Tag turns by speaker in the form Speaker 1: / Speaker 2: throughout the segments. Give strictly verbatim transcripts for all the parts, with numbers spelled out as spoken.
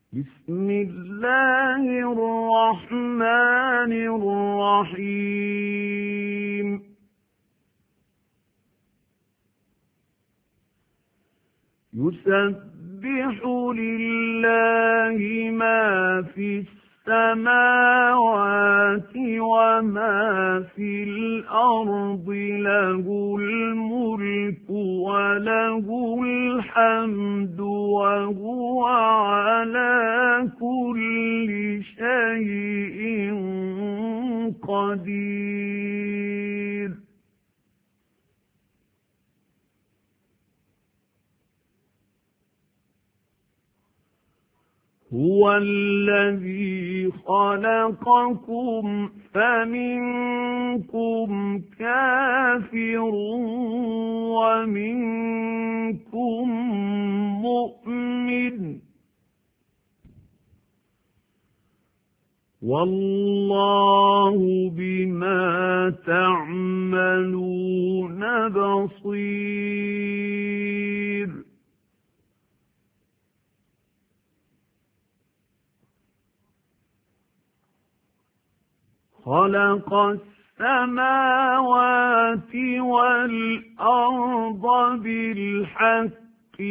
Speaker 1: بسم الله الرحمن الرحيم يسبح لله ما في السماوات وما في الأرض له الملك وله الحمد وهو على كل شيء قدير هو الذي خلقكم فمنكم كافر ومنكم مؤمن والله بما تعملون بصير خلق السماوات والأرض بالحق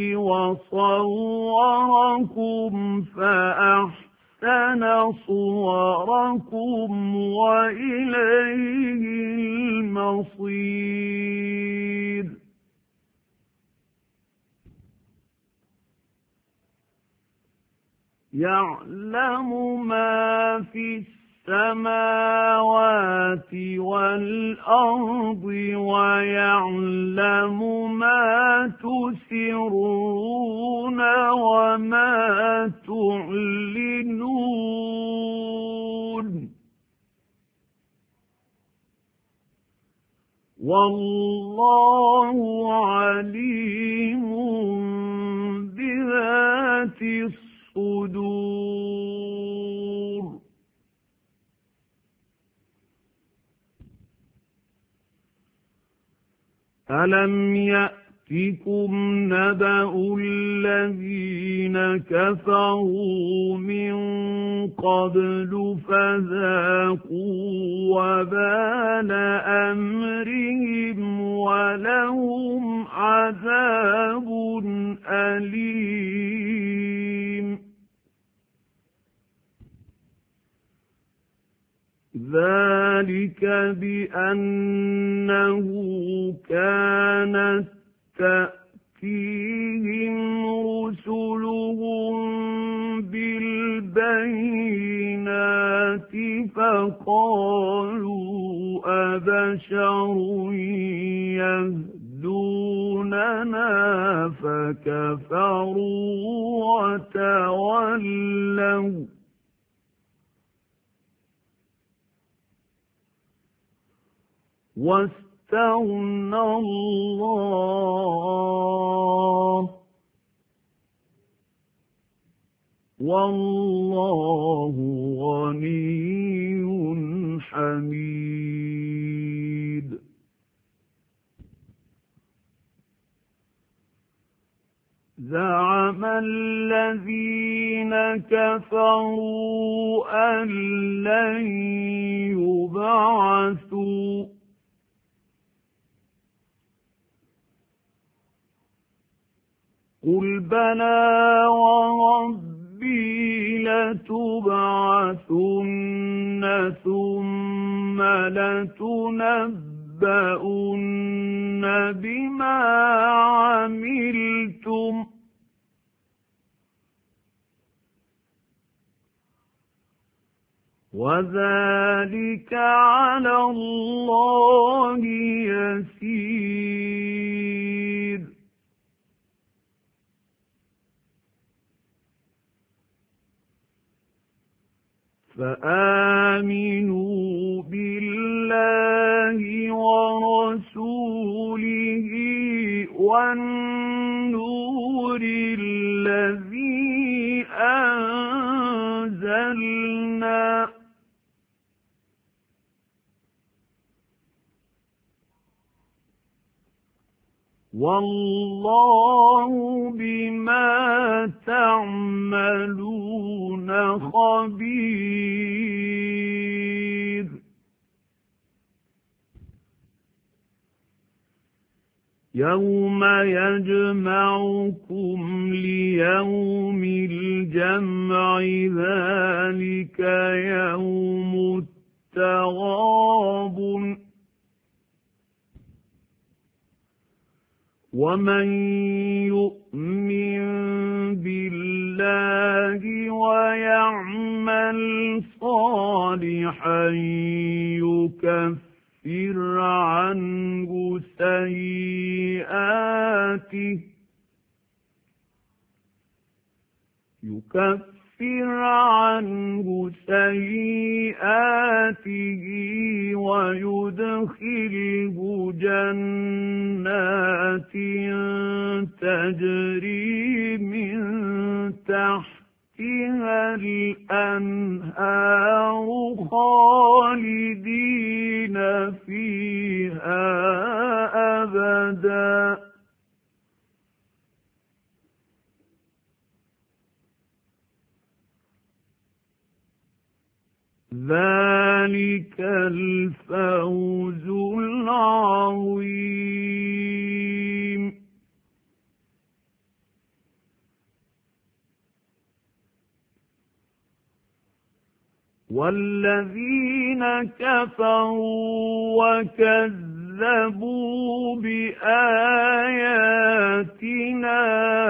Speaker 1: وصوركم فأحسن صوركم وإليه المصير يعلم ما في السماوات والأرض ويعلم ما تسرون وما تعلنون والله عليم بذات الصدور ألم يأتكم نبأ الذين كفروا من قبل فذاقوا وبال أمرهم ولهم عذاب أليم ذلك بأنه كانت تأتيهم رسلهم بالبينات فقالوا أبشر يهدوننا فكفروا وتولوا واستغنى الله والله غني حميد زعم الذين كفروا أن لن يبعثوا قل بلى وربي لتبعثن ثم لتنبؤن بما عملتم وذلك على الله يسير فآمنوا بالله ورسوله والنور الذي أنزلنا والله بما تعملون يوم يجمعكم ليوم الجمع ذلك يوم التغابن ومن يؤمن بالله ويعمل صالحا يكفر عنه سيئاته يكفر عنه سيئاته ويدخله جنات تجري من تحتها الأنهار خالدين فيها أبدا ذلك الفوز العظيم والذين كفروا وكذبوا بآياتنا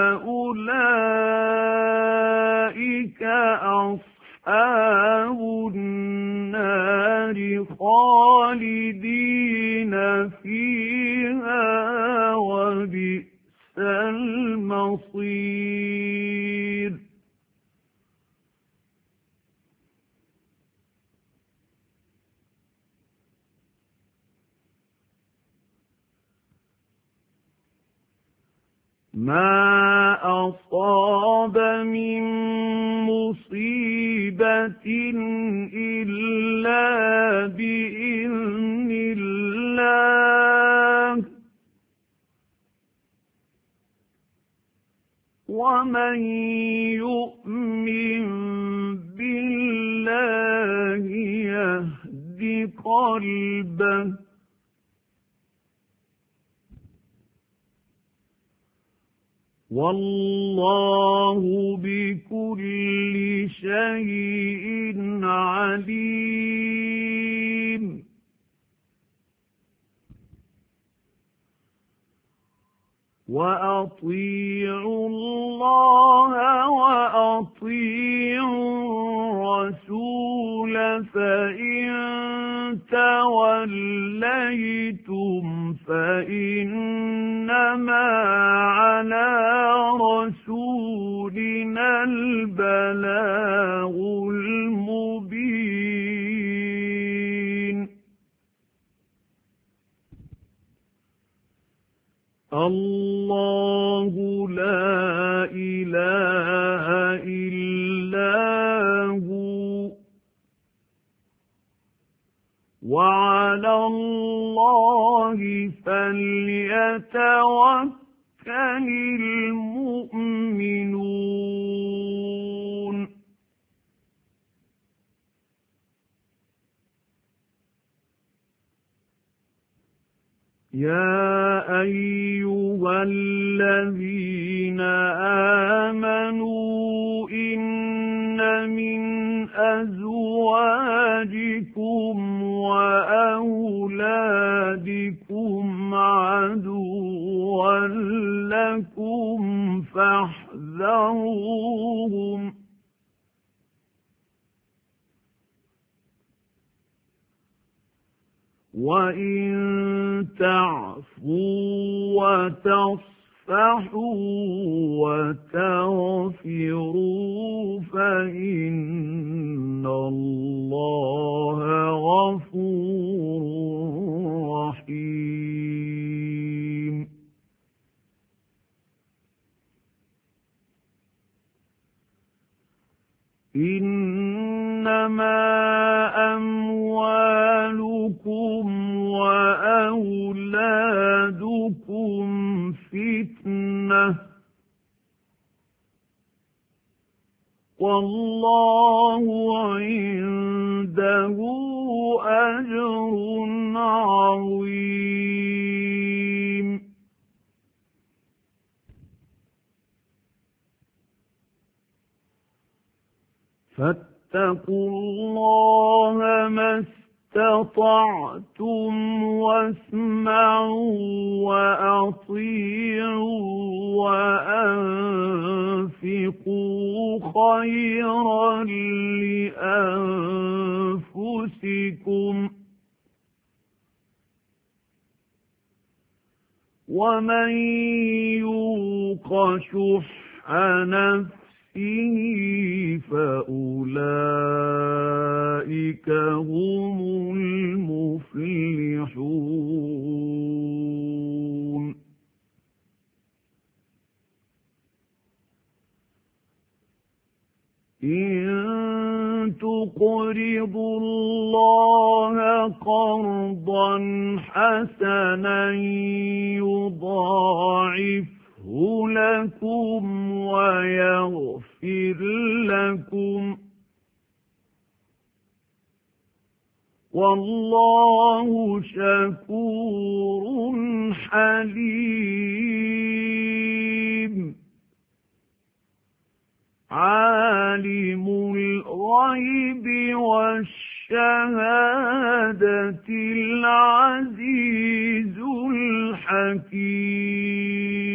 Speaker 1: أولئك أصحاب النار خالدين فيها وبئس المصير ما أصاب من مصيبة إلا بإذن الله ومن يؤمن بالله يهد قلبه والله بكل شيء عليم وأطيعوا الله وأطيعوا الرسول فإن توليتم فإنما على رسولنا البلاغ المبين الله لا إله إلا هو وعلى الله فليتوكل المؤمنون يا أيها الذين آمنوا إن من أزواجكم وأولادكم عدوا لكم فاحذروهم وإن تعفوا وتصفحوا وتغفروا فإن الله غفور رحيم إنما أموالكم وأولادكم فتنة والله عنده أجر عظيم فاتقوا الله ما استطعتم واسمعوا وأطيعوا وأنفقوا خيرا لأنفسكم ومن يوق شح نفسه فأولئك هم المفلحون إن تقرضوا الله قرضا حسنا يضاعفه لكم ويغفر لكم والله شكور حليم عالم الغيب والشهادة العزيز الحكيم